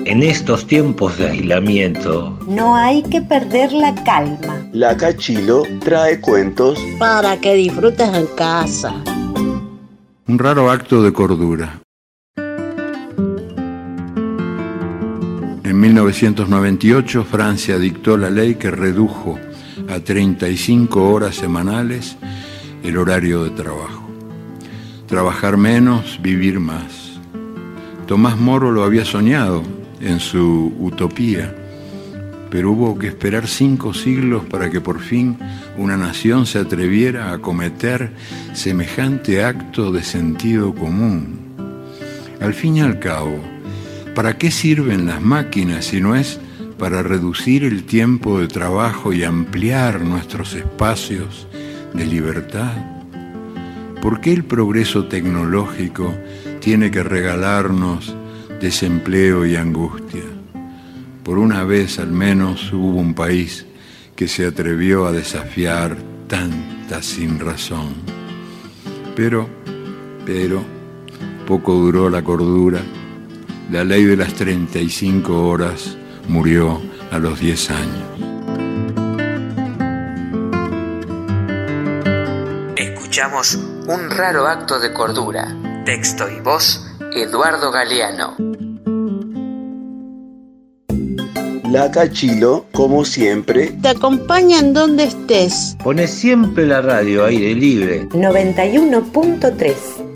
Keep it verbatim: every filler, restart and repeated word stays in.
En estos tiempos de aislamiento, no hay que perder la calma. La Cachilo trae cuentos para que disfrutes en casa. Un raro acto de cordura. En mil novecientos noventa y ocho, Francia dictó la ley que redujo a treinta y cinco horas semanales el horario de trabajo. Trabajar menos, vivir más. Tomás Moro lo había soñado en su utopía, pero hubo que esperar cinco siglos para que por fin una nación se atreviera a cometer semejante acto de sentido común. Al fin y al cabo, ¿para qué sirven las máquinas si no es para reducir el tiempo de trabajo y ampliar nuestros espacios de libertad? ¿Por qué el progreso tecnológico tiene que regalarnos desempleo y angustia? Por una vez al menos hubo un país que se atrevió a desafiar tanta sinrazón. Pero, pero, poco duró la cordura. La ley de las treinta y cinco horas murió a los diez años. Escuchamos Un raro acto de cordura. Texto y voz, Eduardo Galeano. La Cachilo, como siempre, te acompaña en donde estés. Poné siempre la radio aire libre. noventa y uno punto tres.